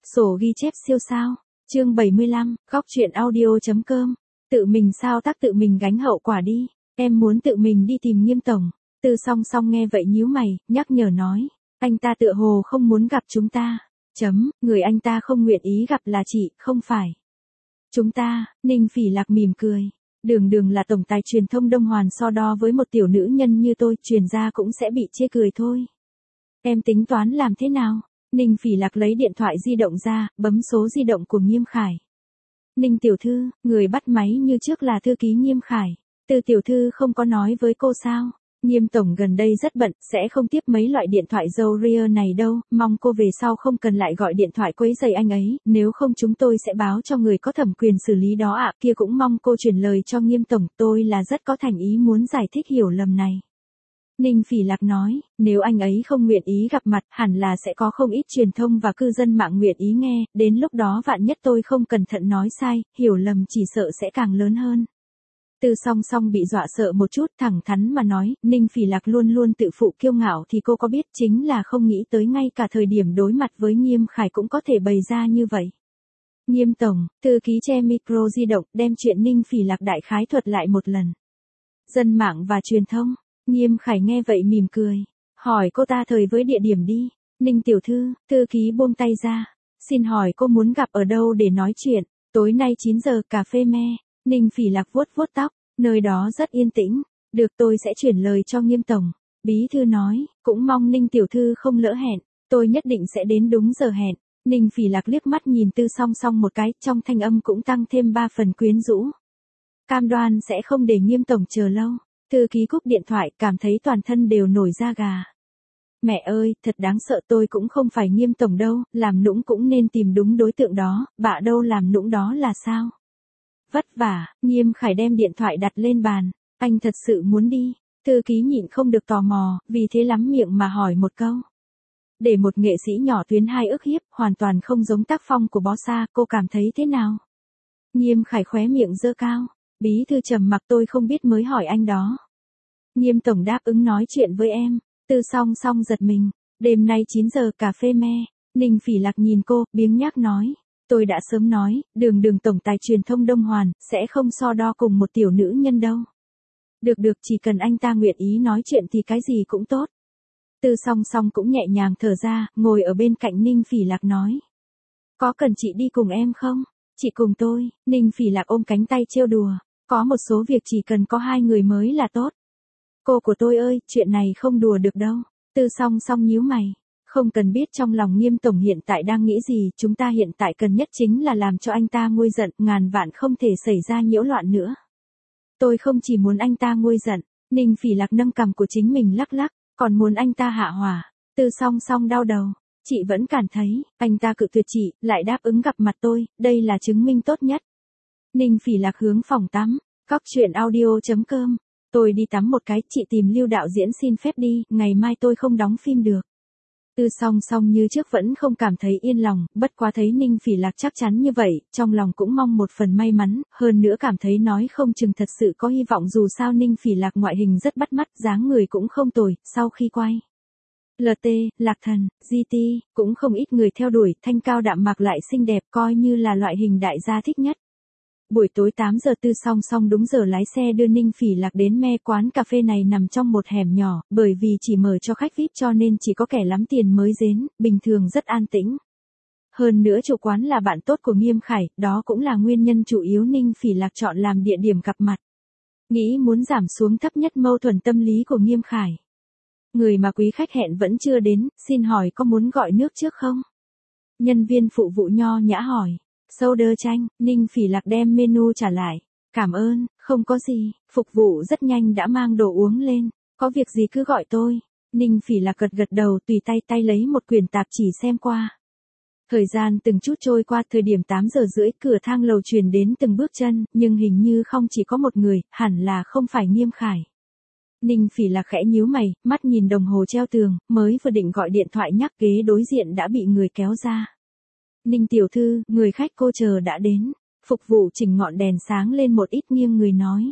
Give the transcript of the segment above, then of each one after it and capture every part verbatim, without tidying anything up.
Sổ ghi chép siêu sao. Chương bảy mươi lăm, góc truyện audio.com. Tự mình sao tác tự mình gánh hậu quả đi. Em muốn tự mình đi tìm Nghiêm tổng. Tư Song Song nghe vậy nhíu mày, nhắc nhở nói. Anh ta tựa hồ không muốn gặp chúng ta. Chấm, người anh ta không nguyện ý gặp là chị, không phải. Chúng ta, Ninh Phỉ Lạc mỉm cười. Đường đường là tổng tài truyền thông Đông Hoàn so đo với một tiểu nữ nhân như tôi, truyền ra cũng sẽ bị chê cười thôi. Em tính toán làm thế nào? Ninh Phỉ Lạc lấy điện thoại di động ra, bấm số di động của Nghiêm Khải. Ninh tiểu thư, người bắt máy như trước là thư ký Nghiêm Khải. Từ tiểu thư không có nói với cô sao? Nghiêm tổng gần đây rất bận, sẽ không tiếp mấy loại điện thoại dâu ria này đâu, mong cô về sau không cần lại gọi điện thoại quấy rầy anh ấy, nếu không chúng tôi sẽ báo cho người có thẩm quyền xử lý đó ạ. Kia cũng mong cô chuyển lời cho Nghiêm tổng, tôi là rất có thành ý muốn giải thích hiểu lầm này. Ninh Phỉ Lạc nói, nếu anh ấy không nguyện ý gặp mặt, hẳn là sẽ có không ít truyền thông và cư dân mạng nguyện ý nghe, đến lúc đó vạn nhất tôi không cẩn thận nói sai, hiểu lầm chỉ sợ sẽ càng lớn hơn. Tư Song Song bị dọa sợ một chút, thẳng thắn mà nói, Ninh Phỉ Lạc luôn luôn tự phụ kiêu ngạo thì cô có biết chính là không nghĩ tới ngay cả thời điểm đối mặt với Nghiêm Khải cũng có thể bày ra như vậy. Nghiêm tổng, thư ký che micro di động, đem chuyện Ninh Phỉ Lạc đại khái thuật lại một lần. Dân mạng và truyền thông. Nghiêm Khải nghe vậy mỉm cười, hỏi cô ta thời với địa điểm đi. Ninh tiểu thư, thư ký buông tay ra. Xin hỏi cô muốn gặp ở đâu để nói chuyện? Tối nay chín giờ cà phê me. Ninh Phỉ Lạc vuốt vuốt tóc, nơi đó rất yên tĩnh. Được, tôi sẽ chuyển lời cho Nghiêm tổng. Bí thư nói, cũng mong Ninh tiểu thư không lỡ hẹn. Tôi nhất định sẽ đến đúng giờ hẹn. Ninh Phỉ Lạc liếc mắt nhìn Tư Song Song một cái, trong thanh âm cũng tăng thêm ba phần quyến rũ. Cam đoan sẽ không để Nghiêm tổng chờ lâu. Thư ký cúp điện thoại, cảm thấy toàn thân đều nổi da gà. Mẹ ơi, thật đáng sợ, tôi cũng không phải Nghiêm tổng đâu, làm nũng cũng nên tìm đúng đối tượng đó, bạ đâu làm nũng đó là sao? Vất vả, Nghiêm Khải đem điện thoại đặt lên bàn, anh thật sự muốn đi. Thư ký nhịn không được tò mò, vì thế lắm miệng mà hỏi một câu. Để một nghệ sĩ nhỏ tuyến hai ức hiếp, hoàn toàn không giống tác phong của Bossa, cô cảm thấy thế nào? Nghiêm Khải khóe miệng giơ cao. Bí thư trầm mặc, tôi không biết mới hỏi anh đó. Nghiêm tổng đáp ứng nói chuyện với em. Tư Song Song giật mình. Đêm nay chín giờ cà phê me. Ninh Phỉ Lạc nhìn cô, biếng nhác nói. Tôi đã sớm nói, đường đường tổng tài truyền thông Đông Hoàn, sẽ không so đo cùng một tiểu nữ nhân đâu. Được được, chỉ cần anh ta nguyện ý nói chuyện thì cái gì cũng tốt. Tư Song Song cũng nhẹ nhàng thở ra, ngồi ở bên cạnh Ninh Phỉ Lạc nói. Có cần chị đi cùng em không? Chị cùng tôi. Ninh Phỉ Lạc ôm cánh tay trêu đùa. Có một số việc chỉ cần có hai người mới là tốt. Cô của tôi ơi, chuyện này không đùa được đâu. Tư Song Song nhíu mày. Không cần biết trong lòng Nghiêm tổng hiện tại đang nghĩ gì, chúng ta hiện tại cần nhất chính là làm cho anh ta nguôi giận, ngàn vạn không thể xảy ra nhiễu loạn nữa. Tôi không chỉ muốn anh ta nguôi giận. Ninh Phỉ Lạc nâng cằm của chính mình lắc lắc, còn muốn anh ta hạ hỏa. Tư Song Song đau đầu. Chị vẫn cảm thấy, anh ta cự tuyệt chị, lại đáp ứng gặp mặt tôi, đây là chứng minh tốt nhất. Ninh Phỉ Lạc hướng phòng tắm, góc truyện audio.com. Tôi đi tắm một cái, chị tìm Lưu đạo diễn xin phép đi, ngày mai tôi không đóng phim được. Tư Song Song như trước vẫn không cảm thấy yên lòng, bất quá thấy Ninh Phỉ Lạc chắc chắn như vậy, trong lòng cũng mong một phần may mắn, hơn nữa cảm thấy nói không chừng thật sự có hy vọng, dù sao Ninh Phỉ Lạc ngoại hình rất bắt mắt, dáng người cũng không tồi, sau khi quay lờ tê, Lạc Thần, giê tê, cũng không ít người theo đuổi, thanh cao đạm mạc lại xinh đẹp, coi như là loại hình đại gia thích nhất. Buổi tối tám giờ Tư Song Song đúng giờ lái xe đưa Ninh Phỉ Lạc đến me. Quán cà phê này nằm trong một hẻm nhỏ, bởi vì chỉ mở cho khách vi ai pi cho nên chỉ có kẻ lắm tiền mới đến, bình thường rất an tĩnh. Hơn nữa chủ quán là bạn tốt của Nghiêm Khải, đó cũng là nguyên nhân chủ yếu Ninh Phỉ Lạc chọn làm địa điểm gặp mặt. Nghĩ muốn giảm xuống thấp nhất mâu thuẫn tâm lý của Nghiêm Khải. Người mà quý khách hẹn vẫn chưa đến, xin hỏi có muốn gọi nước trước không? Nhân viên phụ vụ nho nhã hỏi. Soda chanh. Ninh Phỉ Lạc đem menu trả lại. Cảm ơn, không có gì, phục vụ rất nhanh đã mang đồ uống lên. Có việc gì cứ gọi tôi. Ninh Phỉ Lạc gật gật đầu, tùy tay tay lấy một quyển tạp chỉ xem qua. Thời gian từng chút trôi qua, thời điểm tám giờ rưỡi, cửa thang lầu truyền đến từng bước chân, nhưng hình như không chỉ có một người, hẳn là không phải Nghiêm Khải. Ninh Phỉ Lạc khẽ nhíu mày, mắt nhìn đồng hồ treo tường, mới vừa định gọi điện thoại nhắc, ghế đối diện đã bị người kéo ra. Ninh tiểu thư, người khách cô chờ đã đến. Phục vụ chỉnh ngọn đèn sáng lên một ít, nghiêng người nói.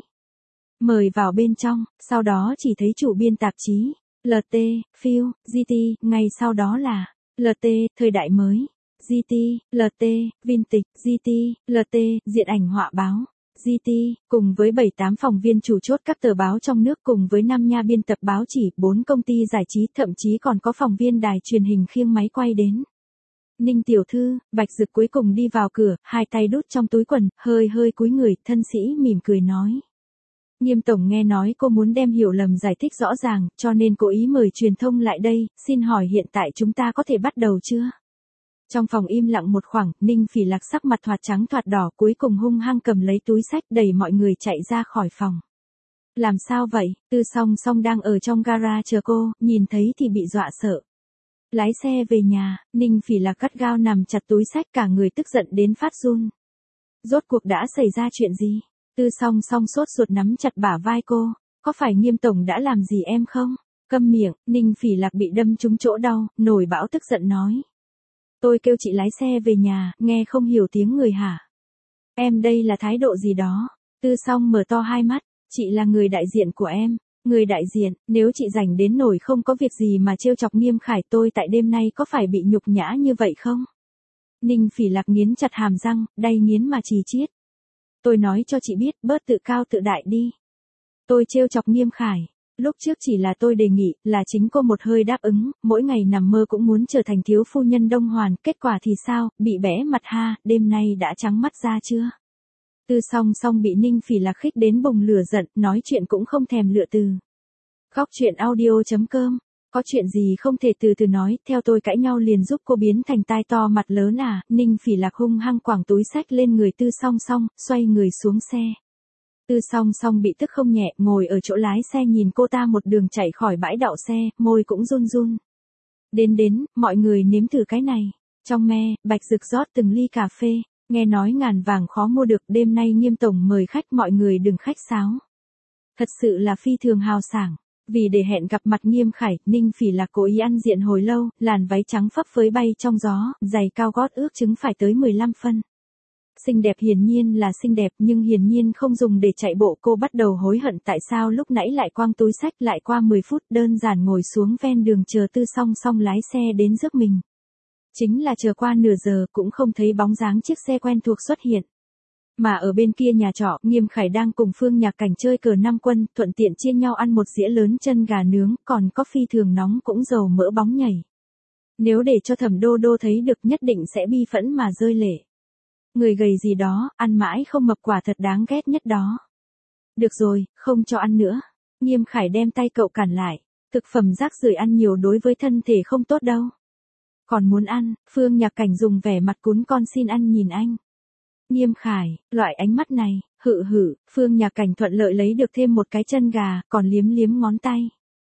Mời vào bên trong, sau đó chỉ thấy chủ biên tạp chí, lờ tê, Phil, giê tê, ngay sau đó là, lờ tê, thời đại mới, giê tê, lờ tê, Vintage, giê tê, lờ tê, Diện ảnh họa báo, giê tê, cùng với bảy tám phóng viên chủ chốt các tờ báo trong nước cùng với năm nha biên tập báo chỉ, bốn công ty giải trí, thậm chí còn có phóng viên đài truyền hình khiêng máy quay đến. Ninh tiểu thư, Bạch Dực cuối cùng đi vào cửa, hai tay đút trong túi quần, hơi hơi cúi người, thân sĩ mỉm cười nói. Nghiêm tổng nghe nói cô muốn đem hiểu lầm giải thích rõ ràng, cho nên cố ý mời truyền thông lại đây, xin hỏi hiện tại chúng ta có thể bắt đầu chưa? Trong phòng im lặng một khoảng, Ninh Phỉ Lạc sắc mặt thoạt trắng thoạt đỏ, cuối cùng hung hăng cầm lấy túi xách đẩy mọi người chạy ra khỏi phòng. Làm sao vậy? Tư Song Song đang ở trong gara chờ cô, nhìn thấy thì bị dọa sợ. Lái xe về nhà, Ninh Phỉ Lạc gắt gao nằm chặt túi xách, cả người tức giận đến phát run. Rốt cuộc đã xảy ra chuyện gì? Tư Song Song sốt ruột nắm chặt bả vai cô, có phải Nghiêm tổng đã làm gì em không? Câm miệng, Ninh Phỉ Lạc bị đâm trúng chỗ đau, nổi bão tức giận nói. Tôi kêu chị lái xe về nhà, nghe không hiểu tiếng người hả? Em đây là thái độ gì đó? Tư Song mở to hai mắt, chị là người đại diện của em. Người đại diện, nếu chị rảnh đến nổi không có việc gì mà trêu chọc Nghiêm Khải tôi tại đêm nay có phải bị nhục nhã như vậy không? Ninh Phỉ Lạc nghiến chặt hàm răng, đay nghiến mà chì chiết. Tôi nói cho chị biết, bớt tự cao tự đại đi. Tôi trêu chọc Nghiêm Khải. Lúc trước chỉ là tôi đề nghị, là chính cô một hơi đáp ứng, mỗi ngày nằm mơ cũng muốn trở thành thiếu phu nhân Đông Hoàn, kết quả thì sao, bị bẽ mặt ha, đêm nay đã trắng mắt ra chưa? Tư Song Song bị Ninh Phỉ Lạc khích đến bùng lửa giận, nói chuyện cũng không thèm lựa từ. Khóc chuyện audio chấm com, có chuyện gì không thể từ từ nói, theo tôi cãi nhau liền giúp cô biến thành tai to mặt lớn à? Ninh Phỉ Lạc hung hăng quẳng túi xách lên người Tư Song Song, xoay người xuống xe. Tư Song Song bị tức không nhẹ, ngồi ở chỗ lái xe nhìn cô ta một đường chạy khỏi bãi đậu xe, môi cũng run run. Đến đến, mọi người nếm thử cái này. Trong me, Bạch Dực rót từng ly cà phê, nghe nói ngàn vàng khó mua được, đêm nay Nghiêm tổng mời khách, mọi người đừng khách sáo. Thật sự là phi thường hào sảng. Vì để hẹn gặp mặt Nghiêm Khải, Ninh Phỉ Lạc cố ý ăn diện hồi lâu, làn váy trắng phấp phới bay trong gió, giày cao gót ước chứng phải tới mười lăm phân. Xinh đẹp hiển nhiên là xinh đẹp, nhưng hiển nhiên không dùng để chạy bộ, cô bắt đầu hối hận tại sao lúc nãy lại quăng túi xách. Lại qua mười phút đơn giản ngồi xuống ven đường chờ Tư Song Song lái xe đến rước mình. Chính là chờ qua nửa giờ cũng không thấy bóng dáng chiếc xe quen thuộc xuất hiện. Mà ở bên kia nhà trọ, Nghiêm Khải đang cùng Phương Nhạc Cảnh chơi cờ năm quân, thuận tiện chia nhau ăn một dĩa lớn chân gà nướng, còn có phi thường nóng cũng dầu mỡ bóng nhảy. Nếu để cho Thẩm Đô Đô thấy được nhất định sẽ bi phẫn mà rơi lệ. Người gầy gì đó, ăn mãi không mập quả thật đáng ghét nhất đó. Được rồi, không cho ăn nữa. Nghiêm Khải đem tay cậu cản lại. Thực phẩm rác rưởi ăn nhiều đối với thân thể không tốt đâu. Còn muốn ăn, Phương Nhạc Cảnh dùng vẻ mặt cún con xin ăn nhìn anh. Nghiêm Khải, loại ánh mắt này, hự hự, Phương Nhạc Cảnh thuận lợi lấy được thêm một cái chân gà, còn liếm liếm ngón tay.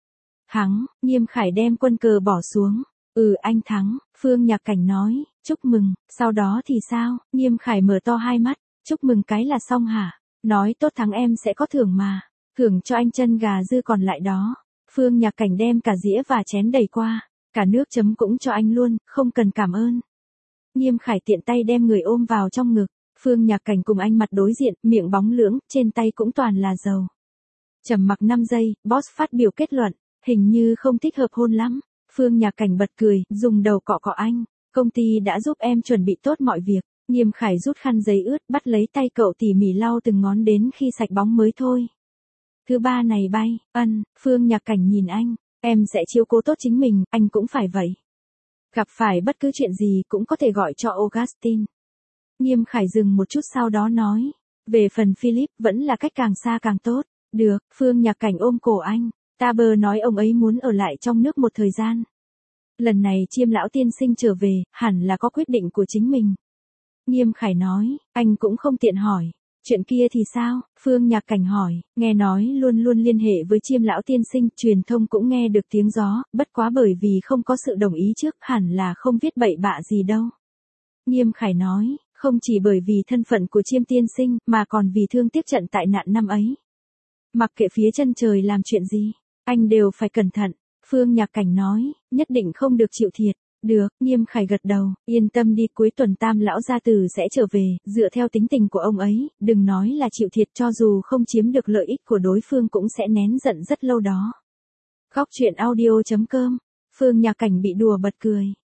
Thắng, Nghiêm Khải đem quân cờ bỏ xuống. Ừ anh thắng, Phương Nhạc Cảnh nói, chúc mừng, sau đó thì sao? Nghiêm Khải mở to hai mắt, chúc mừng cái là xong hả? Nói tốt thắng em sẽ có thưởng mà, thưởng cho anh chân gà dư còn lại đó. Phương Nhạc Cảnh đem cả dĩa và chén đầy qua, cả nước chấm cũng cho anh luôn, không cần cảm ơn. Nghiêm Khải tiện tay đem người ôm vào trong ngực, Phương Nhạc Cảnh cùng anh mặt đối diện, miệng bóng lưỡng, trên tay cũng toàn là dầu. Trầm mặc năm giây, boss phát biểu kết luận, hình như không thích hợp hôn lắm. Phương Nhạc Cảnh bật cười, dùng đầu cọ cọ anh, công ty đã giúp em chuẩn bị tốt mọi việc. Nghiêm Khải rút khăn giấy ướt, bắt lấy tay cậu tỉ mỉ lau từng ngón đến khi sạch bóng mới thôi. Thứ ba này bay, ân, Phương Nhạc Cảnh nhìn anh, em sẽ chiếu cố tốt chính mình, anh cũng phải vậy. Gặp phải bất cứ chuyện gì cũng có thể gọi cho Augustine. Nghiêm Khải dừng một chút sau đó nói, về phần Philip vẫn là cách càng xa càng tốt. Được, Phương Nhạc Cảnh ôm cổ anh. Ta bờ nói ông ấy muốn ở lại trong nước một thời gian. Lần này Chiêm lão tiên sinh trở về, hẳn là có quyết định của chính mình. Nghiêm Khải nói, anh cũng không tiện hỏi. Chuyện kia thì sao? Phương Nhạc Cảnh hỏi, nghe nói luôn luôn liên hệ với Chiêm lão tiên sinh, truyền thông cũng nghe được tiếng gió, bất quá bởi vì không có sự đồng ý trước, hẳn là không viết bậy bạ gì đâu. Nghiêm Khải nói, không chỉ bởi vì thân phận của Chiêm tiên sinh, mà còn vì thương tiếc trận tại nạn năm ấy. Mặc kệ phía chân trời làm chuyện gì, anh đều phải cẩn thận. Phương Nhạc Cảnh nói, nhất định không được chịu thiệt. Được, Nghiêm Khải gật đầu, yên tâm đi, cuối tuần Tam lão gia tử sẽ trở về, dựa theo tính tình của ông ấy, đừng nói là chịu thiệt, cho dù không chiếm được lợi ích của đối phương cũng sẽ nén giận rất lâu đó. Khóc chuyện audio chấm com, Phương Nhạc Cảnh bị đùa bật cười.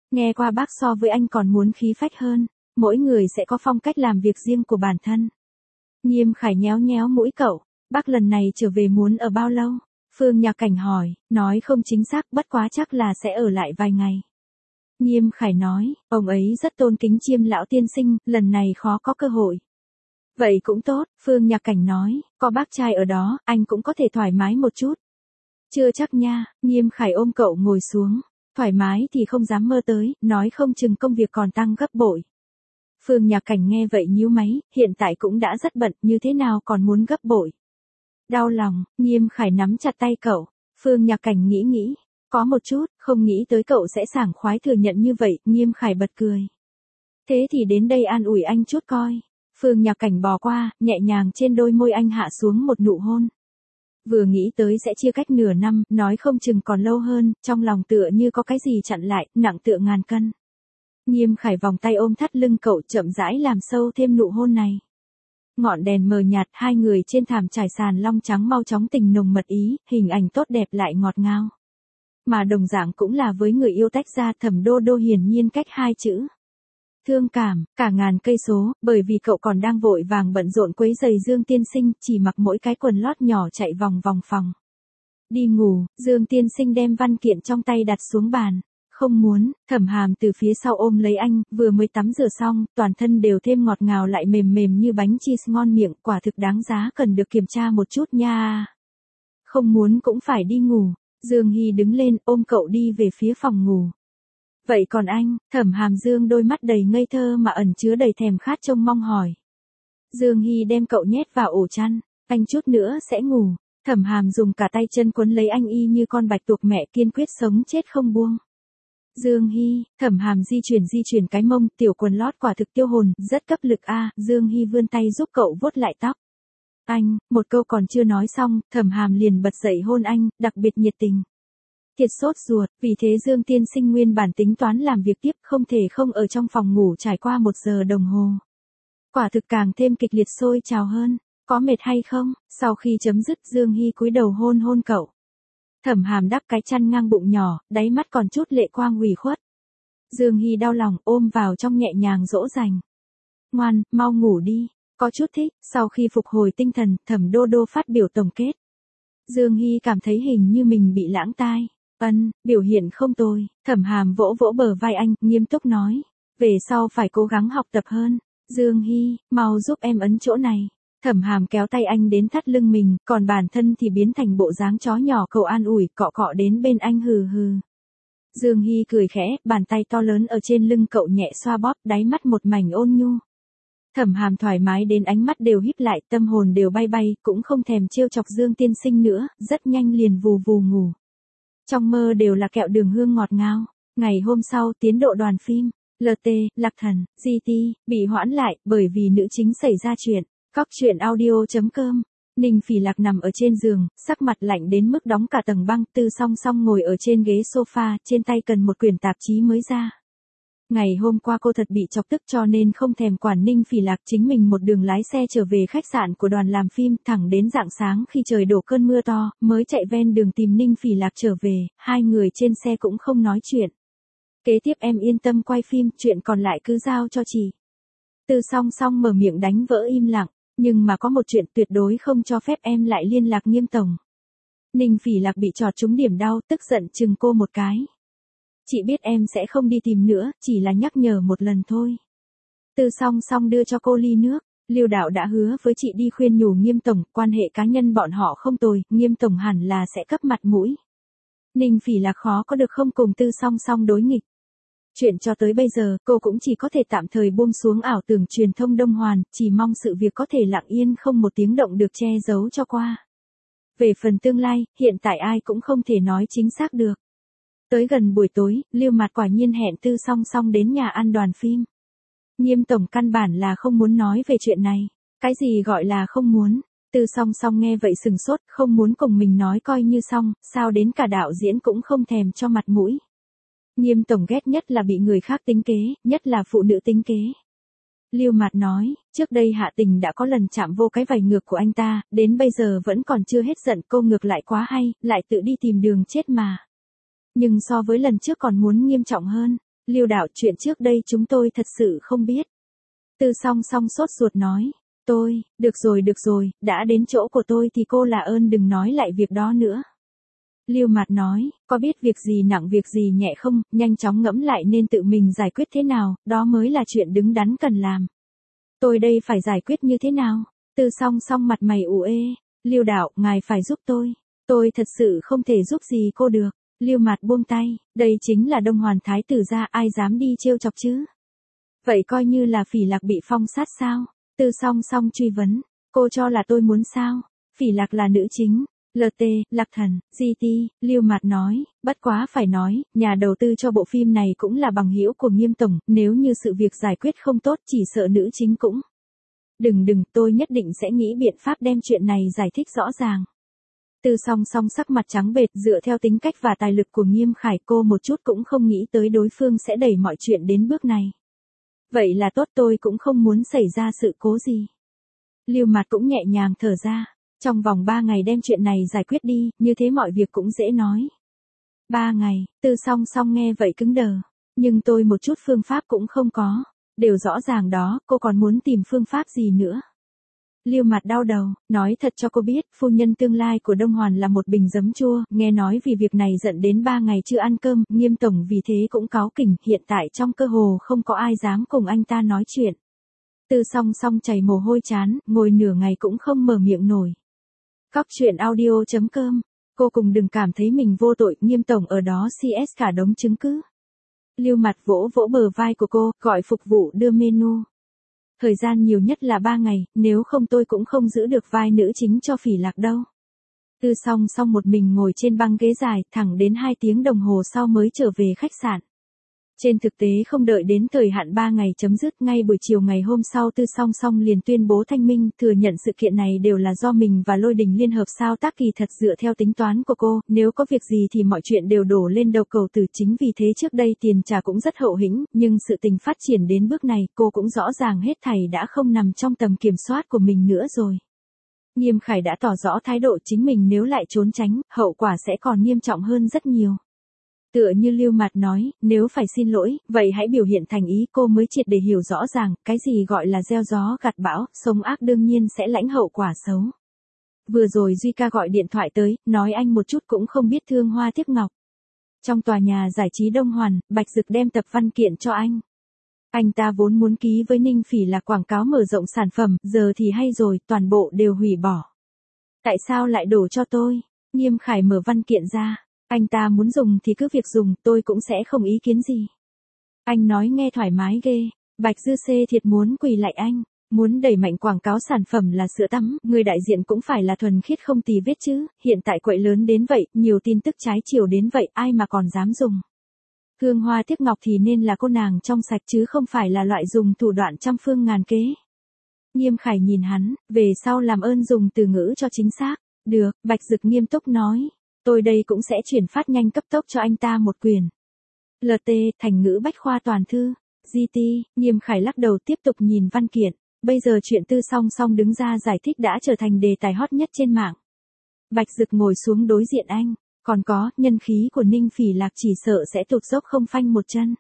Nghe qua bác so với anh còn muốn khí phách hơn, mỗi người sẽ có phong cách làm việc riêng của bản thân. Nghiêm Khải nhéo nhéo mũi cậu, bác lần này trở về muốn ở bao lâu? Phương Nhạc Cảnh hỏi, nói không chính xác bất quá chắc là sẽ ở lại vài ngày. Nghiêm Khải nói, ông ấy rất tôn kính Chiêm lão tiên sinh, lần này khó có cơ hội. Vậy cũng tốt, Phương Nhạc Cảnh nói, có bác trai ở đó, anh cũng có thể thoải mái một chút. Chưa chắc nha, Nghiêm Khải ôm cậu ngồi xuống, thoải mái thì không dám mơ tới, nói không chừng công việc còn tăng gấp bội. Phương Nhạc Cảnh nghe vậy nhíu máy, hiện tại cũng đã rất bận, như thế nào còn muốn gấp bội. Đau lòng, Nghiêm Khải nắm chặt tay cậu, Phương Nhạc Cảnh nghĩ nghĩ, có một chút, không nghĩ tới cậu sẽ sảng khoái thừa nhận như vậy, Nghiêm Khải bật cười. Thế thì đến đây an ủi anh chút coi. Phương Nhạc Cảnh bò qua, nhẹ nhàng trên đôi môi anh hạ xuống một nụ hôn. Vừa nghĩ tới sẽ chia cách nửa năm, nói không chừng còn lâu hơn, trong lòng tựa như có cái gì chặn lại, nặng tựa ngàn cân. Nghiêm Khải vòng tay ôm thắt lưng cậu chậm rãi làm sâu thêm nụ hôn này. Ngọn đèn mờ nhạt, hai người trên thảm trải sàn long trắng mau chóng tình nồng mật ý, hình ảnh tốt đẹp lại ngọt ngào. Mà đồng dạng cũng là với người yêu tách ra, Thẩm Đô Đô hiển nhiên cách hai chữ. Thương cảm, cả ngàn cây số, bởi vì cậu còn đang vội vàng bận rộn quấy giày Dương Tiên Sinh, chỉ mặc mỗi cái quần lót nhỏ chạy vòng vòng phòng. Đi ngủ, Dương Tiên Sinh đem văn kiện trong tay đặt xuống bàn. Không muốn, Thẩm Hàm từ phía sau ôm lấy anh, vừa mới tắm rửa xong, toàn thân đều thêm ngọt ngào lại mềm mềm như bánh cheese ngon miệng, quả thực đáng giá cần được kiểm tra một chút nha. Không muốn cũng phải đi ngủ, Dương Hy đứng lên ôm cậu đi về phía phòng ngủ. Vậy còn anh, Thẩm Hàm Dương đôi mắt đầy ngây thơ mà ẩn chứa đầy thèm khát trông mong hỏi. Dương Hy đem cậu nhét vào ổ chăn, anh chút nữa sẽ ngủ. Thẩm Hàm dùng cả tay chân quấn lấy anh y như con bạch tuộc mẹ kiên quyết sống chết không buông. Dương Hy, Thẩm Hàm di chuyển di chuyển cái mông, tiểu quần lót quả thực tiêu hồn, rất cấp lực a. À, Dương Hy vươn tay giúp cậu vuốt lại tóc. Anh, một câu còn chưa nói xong, Thẩm Hàm liền bật dậy hôn anh, đặc biệt nhiệt tình. Thiệt sốt ruột, vì thế Dương Tiên Sinh nguyên bản tính toán làm việc tiếp, không thể không ở trong phòng ngủ trải qua một giờ đồng hồ. Quả thực càng thêm kịch liệt sôi trào hơn, có mệt hay không? Sau khi chấm dứt Dương Hy cúi đầu hôn hôn cậu. Thẩm Hàm đắp cái chăn ngang bụng nhỏ, đáy mắt còn chút lệ quang ủy khuất. Dương Hy đau lòng ôm vào trong nhẹ nhàng dỗ dành. Ngoan, mau ngủ đi, có chút thích. Sau khi phục hồi tinh thần, Thẩm Đô Đô phát biểu tổng kết. Dương Hy cảm thấy hình như mình bị lãng tai. Ân, biểu hiện không tồi. Thẩm Hàm vỗ vỗ bờ vai anh, nghiêm túc nói. Về sau phải cố gắng học tập hơn. Dương Hy, mau giúp em ấn chỗ này. Thẩm Hàm kéo tay anh đến thắt lưng mình, còn bản thân thì biến thành bộ dáng chó nhỏ cậu an ủi, cọ cọ đến bên anh hừ hừ. Dương Hy cười khẽ, bàn tay to lớn ở trên lưng cậu nhẹ xoa bóp, đáy mắt một mảnh ôn nhu. Thẩm Hàm thoải mái đến ánh mắt đều híp lại, tâm hồn đều bay bay, cũng không thèm trêu chọc Dương Tiên Sinh nữa, rất nhanh liền vù vù ngủ. Trong mơ đều là kẹo đường hương ngọt ngào. Ngày hôm sau, tiến độ đoàn phim lờ tê, Lạc Thần, giê tê bị hoãn lại bởi vì nữ chính xảy ra chuyện. Cóc truyện audio chấm com. Ninh Phỉ Lạc nằm ở trên giường, sắc mặt lạnh đến mức đóng cả tầng băng, Tư Song Song ngồi ở trên ghế sofa, trên tay cần một quyển tạp chí mới ra. Ngày hôm qua cô thật bị chọc tức cho nên không thèm quản Ninh Phỉ Lạc, chính mình một đường lái xe trở về khách sạn của đoàn làm phim, thẳng đến rạng sáng khi trời đổ cơn mưa to, mới chạy ven đường tìm Ninh Phỉ Lạc trở về, hai người trên xe cũng không nói chuyện. Kế tiếp em yên tâm quay phim, chuyện còn lại cứ giao cho chị. Tư Song Song mở miệng đánh vỡ im lặng, nhưng mà có một chuyện tuyệt đối không cho phép em lại liên lạc Nghiêm tổng. Ninh Phỉ Lạc bị chọt trúng điểm đau, tức giận chừng cô một cái. Chị biết em sẽ không đi tìm nữa, chỉ là nhắc nhở một lần thôi. Tư Song Song đưa cho cô ly nước, Lưu đạo đã hứa với chị đi khuyên nhủ Nghiêm tổng, quan hệ cá nhân bọn họ không tồi, Nghiêm tổng hẳn là sẽ cấp mặt mũi. Ninh Phỉ Lạc khó có được không cùng Tư Song Song đối nghịch. Chuyện cho tới bây giờ, cô cũng chỉ có thể tạm thời buông xuống ảo tưởng truyền thông Đông Hoàn, chỉ mong sự việc có thể lặng yên không một tiếng động được che giấu cho qua. Về phần tương lai, hiện tại ai cũng không thể nói chính xác được. Tới gần buổi tối, Lưu Mạt quả nhiên hẹn Tư Song Song đến nhà ăn đoàn phim. Nghiêm tổng căn bản là không muốn nói về chuyện này. Cái gì gọi là không muốn? Tư Song Song nghe vậy sừng sốt, không muốn cùng mình nói coi như xong, sao đến cả đạo diễn cũng không thèm cho mặt mũi. Nghiêm tổng ghét nhất là bị người khác tính kế, nhất là phụ nữ tính kế. Lưu Mạt nói, trước đây Hạ Tình đã có lần chạm vô cái vảy ngược của anh ta, đến bây giờ vẫn còn chưa hết giận, cô ngược lại quá hay, lại tự đi tìm đường chết mà. Nhưng so với lần trước còn muốn nghiêm trọng hơn. Lưu đạo, chuyện trước đây chúng tôi thật sự không biết. Tư Song Song sốt ruột nói. Tôi, được rồi được rồi, đã đến chỗ của tôi thì cô là ơn đừng nói lại việc đó nữa. Lưu Mạt nói, có biết việc gì nặng việc gì nhẹ không, nhanh chóng ngẫm lại nên tự mình giải quyết thế nào, đó mới là chuyện đứng đắn cần làm. Tôi đây phải giải quyết như thế nào? Tư Song Song mặt mày ủ ê. Lưu đạo, ngài phải giúp tôi. Tôi thật sự không thể giúp gì cô được. Lưu Mạt buông tay, đây chính là Đông Hoàn Thái tử gia, ai dám đi trêu chọc chứ? Vậy coi như là Phỉ Lạc bị phong sát sao? Tư Song Song truy vấn, cô cho là tôi muốn sao? Phỉ Lạc là nữ chính. lờ tê, Lạc Thần, giê tê, Lưu Mạt nói, bất quá phải nói, nhà đầu tư cho bộ phim này cũng là bằng hữu của Nghiêm tổng, nếu như sự việc giải quyết không tốt chỉ sợ nữ chính cũng. Đừng đừng, tôi nhất định sẽ nghĩ biện pháp đem chuyện này giải thích rõ ràng. Tư Song Song sắc mặt trắng bệch, dựa theo tính cách và tài lực của Nghiêm Khải cô một chút cũng không nghĩ tới đối phương sẽ đẩy mọi chuyện đến bước này. Vậy là tốt, tôi cũng không muốn xảy ra sự cố gì. Lưu Mạt cũng nhẹ nhàng thở ra. Trong vòng ba ngày đem chuyện này giải quyết đi, như thế mọi việc cũng dễ nói. Ba ngày, Tư Song Song nghe vậy cứng đờ. Nhưng tôi một chút phương pháp cũng không có. Đều rõ ràng đó, cô còn muốn tìm phương pháp gì nữa? Lưu Mạt đau đầu, nói thật cho cô biết, phu nhân tương lai của Đông Hoàn là một bình giấm chua, nghe nói vì việc này giận đến ba ngày chưa ăn cơm, Nghiêm tổng vì thế cũng cáu kỉnh, hiện tại trong cơ hồ không có ai dám cùng anh ta nói chuyện. Tư Song Song chảy mồ hôi chán, ngồi nửa ngày cũng không mở miệng nổi. Cóc truyện audio chấm com, cô cùng đừng cảm thấy mình vô tội, Nghiêm tổng ở đó xê ét cả đống chứng cứ. Lưu Mạt vỗ vỗ bờ vai của cô, gọi phục vụ đưa menu. Thời gian nhiều nhất là ba ngày, nếu không tôi cũng không giữ được vai nữ chính cho Phỉ Lạc đâu. Tư Song Song một mình ngồi trên băng ghế dài, thẳng đến hai tiếng đồng hồ sau mới trở về khách sạn. Trên thực tế không đợi đến thời hạn ba ngày chấm dứt, ngay buổi chiều ngày hôm sau Tư Song Song liền tuyên bố thanh minh, thừa nhận sự kiện này đều là do mình và Lôi Đình liên hợp sao tác, kỳ thật dựa theo tính toán của cô, nếu có việc gì thì mọi chuyện đều đổ lên đầu cầu tử, chính vì thế trước đây tiền trả cũng rất hậu hĩnh, nhưng sự tình phát triển đến bước này, cô cũng rõ ràng hết thảy đã không nằm trong tầm kiểm soát của mình nữa rồi. Nghiêm Khải đã tỏ rõ thái độ chính mình nếu lại trốn tránh, hậu quả sẽ còn nghiêm trọng hơn rất nhiều. Tựa như Lưu Mạt nói, nếu phải xin lỗi, vậy hãy biểu hiện thành ý, cô mới triệt để hiểu rõ ràng, cái gì gọi là gieo gió gặt bão, sống ác đương nhiên sẽ lãnh hậu quả xấu. Vừa rồi Duy ca gọi điện thoại tới, nói anh một chút cũng không biết thương hoa tiếc ngọc. Trong tòa nhà giải trí Đông Hoàn, Bạch Dực đem tập văn kiện cho anh. Anh ta vốn muốn ký với Ninh Phỉ là quảng cáo mở rộng sản phẩm, giờ thì hay rồi, toàn bộ đều hủy bỏ. Tại sao lại đổ cho tôi? Nghiêm Khải mở văn kiện ra. Anh ta muốn dùng thì cứ việc dùng, tôi cũng sẽ không ý kiến gì. Anh nói nghe thoải mái ghê. Bạch Dư Xê thiệt muốn quỳ lại anh. Muốn đẩy mạnh quảng cáo sản phẩm là sữa tắm, người đại diện cũng phải là thuần khiết không tì vết chứ. Hiện tại quậy lớn đến vậy, nhiều tin tức trái chiều đến vậy, ai mà còn dám dùng. Hương hoa tiếc ngọc thì nên là cô nàng trong sạch chứ không phải là loại dùng thủ đoạn trăm phương ngàn kế. Nghiêm Khải nhìn hắn, về sau làm ơn dùng từ ngữ cho chính xác. Được, Bạch Dực nghiêm túc nói. Tôi đây cũng sẽ chuyển phát nhanh cấp tốc cho anh ta một quyền. lờ tê, thành ngữ bách khoa toàn thư. giê tê, Nghiêm Khải lắc đầu tiếp tục nhìn văn kiện. Bây giờ chuyện Tư Song Song đứng ra giải thích đã trở thành đề tài hot nhất trên mạng. Bạch Dực ngồi xuống đối diện anh. Còn có, nhân khí của Ninh Phỉ Lạc chỉ sợ sẽ tụt dốc không phanh một chân.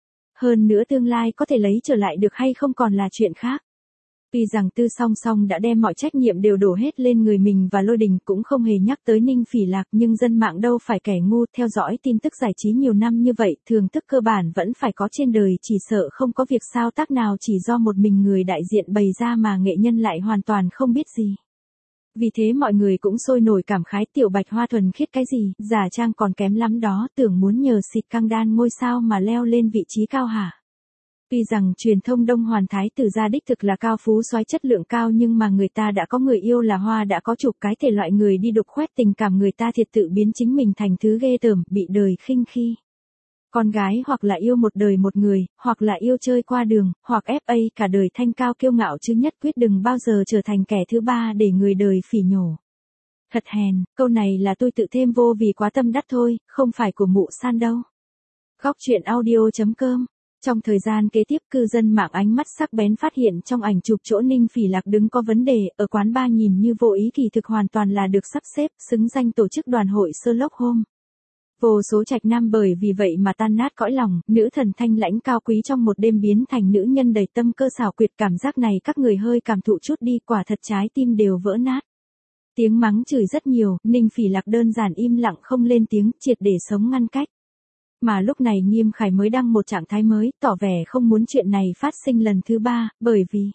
Hơn nữa tương lai có thể lấy trở lại được hay không còn là chuyện khác. Tuy rằng Tư Song Song đã đem mọi trách nhiệm đều đổ hết lên người mình và Lôi Đình, cũng không hề nhắc tới Ninh Phỉ Lạc, nhưng dân mạng đâu phải kẻ ngu, theo dõi tin tức giải trí nhiều năm như vậy, thường thức cơ bản vẫn phải có trên đời, chỉ sợ không có việc sao tác nào chỉ do một mình người đại diện bày ra mà nghệ nhân lại hoàn toàn không biết gì. Vì thế mọi người cũng sôi nổi cảm khái Tiểu Bạch Hoa thuần khiết cái gì, giả trang còn kém lắm đó, tưởng muốn nhờ xịt căng đan ngôi sao mà leo lên vị trí cao hả. Tuy rằng truyền thông Đông Hoàn Thái tử gia đích thực là cao phú soái chất lượng cao, nhưng mà người ta đã có người yêu là Hoa, đã có chục cái thể loại người đi đục khoét tình cảm, người ta thiệt tự biến chính mình thành thứ ghê tởm, bị đời khinh khi. Con gái hoặc là yêu một đời một người, hoặc là yêu chơi qua đường, hoặc ép a cả đời thanh cao kiêu ngạo chứ nhất quyết đừng bao giờ trở thành kẻ thứ ba để người đời phỉ nhổ. Thật hèn, câu này là tôi tự thêm vô vì quá tâm đắc thôi, không phải của mụ San đâu. Góc truyện audio chấm com. Trong thời gian kế tiếp, cư dân mạng ánh mắt sắc bén phát hiện trong ảnh chụp chỗ Ninh Phỉ Lạc đứng có vấn đề, ở quán bar nhìn như vô ý kỳ thực hoàn toàn là được sắp xếp, xứng danh tổ chức đoàn hội Sherlock Holmes. Vô số trạch nam bởi vì vậy mà tan nát cõi lòng, nữ thần thanh lãnh cao quý trong một đêm biến thành nữ nhân đầy tâm cơ xảo quyệt, cảm giác này các người hơi cảm thụ chút đi, quả thật trái tim đều vỡ nát. Tiếng mắng chửi rất nhiều, Ninh Phỉ Lạc đơn giản im lặng không lên tiếng, triệt để sống ngăn cách. Mà lúc này Nghiêm Khải mới đăng một trạng thái mới, tỏ vẻ không muốn chuyện này phát sinh lần thứ ba, bởi vì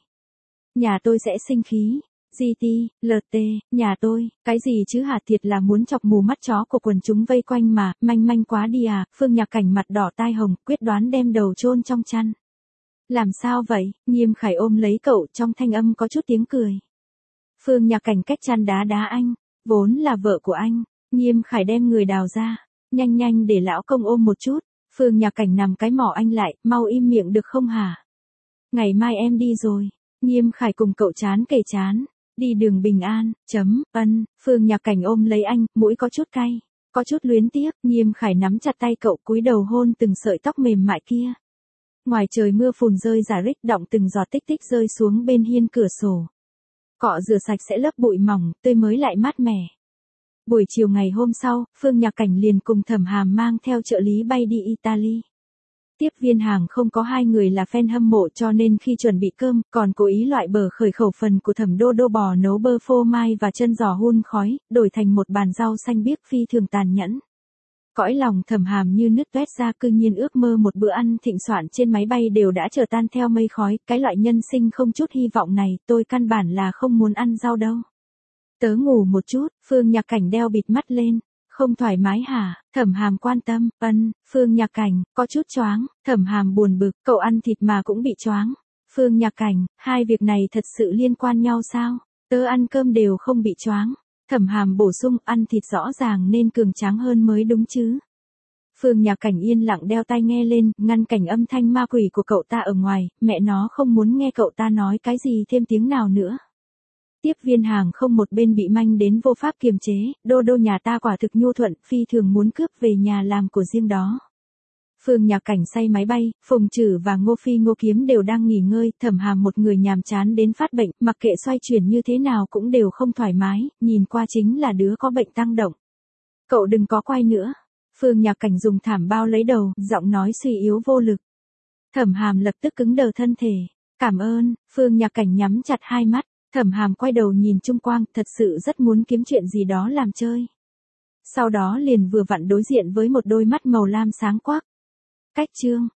nhà tôi sẽ sinh khí. giê tê, lờ tê, nhà tôi, cái gì chứ hả, thiệt là muốn chọc mù mắt chó của quần chúng vây quanh mà, manh manh quá đi à, Phương Nhạc Cảnh mặt đỏ tai hồng, quyết đoán đem đầu chôn trong chăn. Làm sao vậy, Nghiêm Khải ôm lấy cậu, trong thanh âm có chút tiếng cười. Phương Nhạc Cảnh cách chăn đá đá anh, vốn là vợ của anh, Nghiêm Khải đem người đào ra, nhanh nhanh để lão công ôm một chút, Phương Nhạc Cảnh nằm cái mỏ anh lại, mau im miệng được không hả? Ngày mai em đi rồi, Nghiêm Khải cùng cậu chán kề chán. Đi đường bình an, chấm, ân, Phương Nhạc Cảnh ôm lấy anh, mũi có chút cay, có chút luyến tiếc, Nghiêm Khải nắm chặt tay cậu cúi đầu hôn từng sợi tóc mềm mại kia. Ngoài trời mưa phùn rơi rả rích động từng giọt tích tích rơi xuống bên hiên cửa sổ. Cọ rửa sạch sẽ lớp bụi mỏng, tươi mới lại mát mẻ. Buổi chiều ngày hôm sau, Phương Nhạc Cảnh liền cùng Thẩm Hàm mang theo trợ lý bay đi Italy. Tiếp viên hàng không có hai người là fan hâm mộ cho nên khi chuẩn bị cơm, còn cố ý loại bờ khởi khẩu phần của Thẩm Đô Đô bò nấu bơ phô mai và chân giò hun khói, đổi thành một bàn rau xanh biếc phi thường tàn nhẫn. Cõi lòng Thẩm Hàm như nứt toét ra, cư nhiên ước mơ một bữa ăn thịnh soạn trên máy bay đều đã trở tan theo mây khói, cái loại nhân sinh không chút hy vọng này, tôi căn bản là không muốn ăn rau đâu. Tớ ngủ một chút, Phương Nhạc Cảnh đeo bịt mắt lên. Không thoải mái hả? Thẩm Hàm quan tâm, ân, Phương Nhạc Cảnh, có chút choáng, Thẩm Hàm buồn bực, cậu ăn thịt mà cũng bị choáng. Phương Nhạc Cảnh, hai việc này thật sự liên quan nhau sao? Tớ ăn cơm đều không bị choáng. Thẩm Hàm bổ sung, ăn thịt rõ ràng nên cường tráng hơn mới đúng chứ. Phương Nhạc Cảnh yên lặng đeo tai nghe lên, ngăn cảnh âm thanh ma quỷ của cậu ta ở ngoài, mẹ nó không muốn nghe cậu ta nói cái gì thêm tiếng nào nữa. Tiếp viên hàng không một bên bị manh đến vô pháp kiềm chế, Đô Đô nhà ta quả thực nhu thuận, phi thường muốn cướp về nhà làm của riêng đó. Phương Nhạc Cảnh say máy bay, Phùng Trử và Ngô Phi Ngô Kiếm đều đang nghỉ ngơi, Thẩm Hàm một người nhàm chán đến phát bệnh, mặc kệ xoay chuyển như thế nào cũng đều không thoải mái, nhìn qua chính là đứa có bệnh tăng động. Cậu đừng có quay nữa. Phương Nhạc Cảnh dùng thảm bao lấy đầu, giọng nói suy yếu vô lực. Thẩm Hàm lập tức cứng đờ thân thể. Cảm ơn, Phương Nhạc Cảnh nhắm chặt hai mắt. Thẩm Hàm quay đầu nhìn chung quanh, thật sự rất muốn kiếm chuyện gì đó làm chơi. Sau đó liền vừa vặn đối diện với một đôi mắt màu lam sáng quắc. Cách chương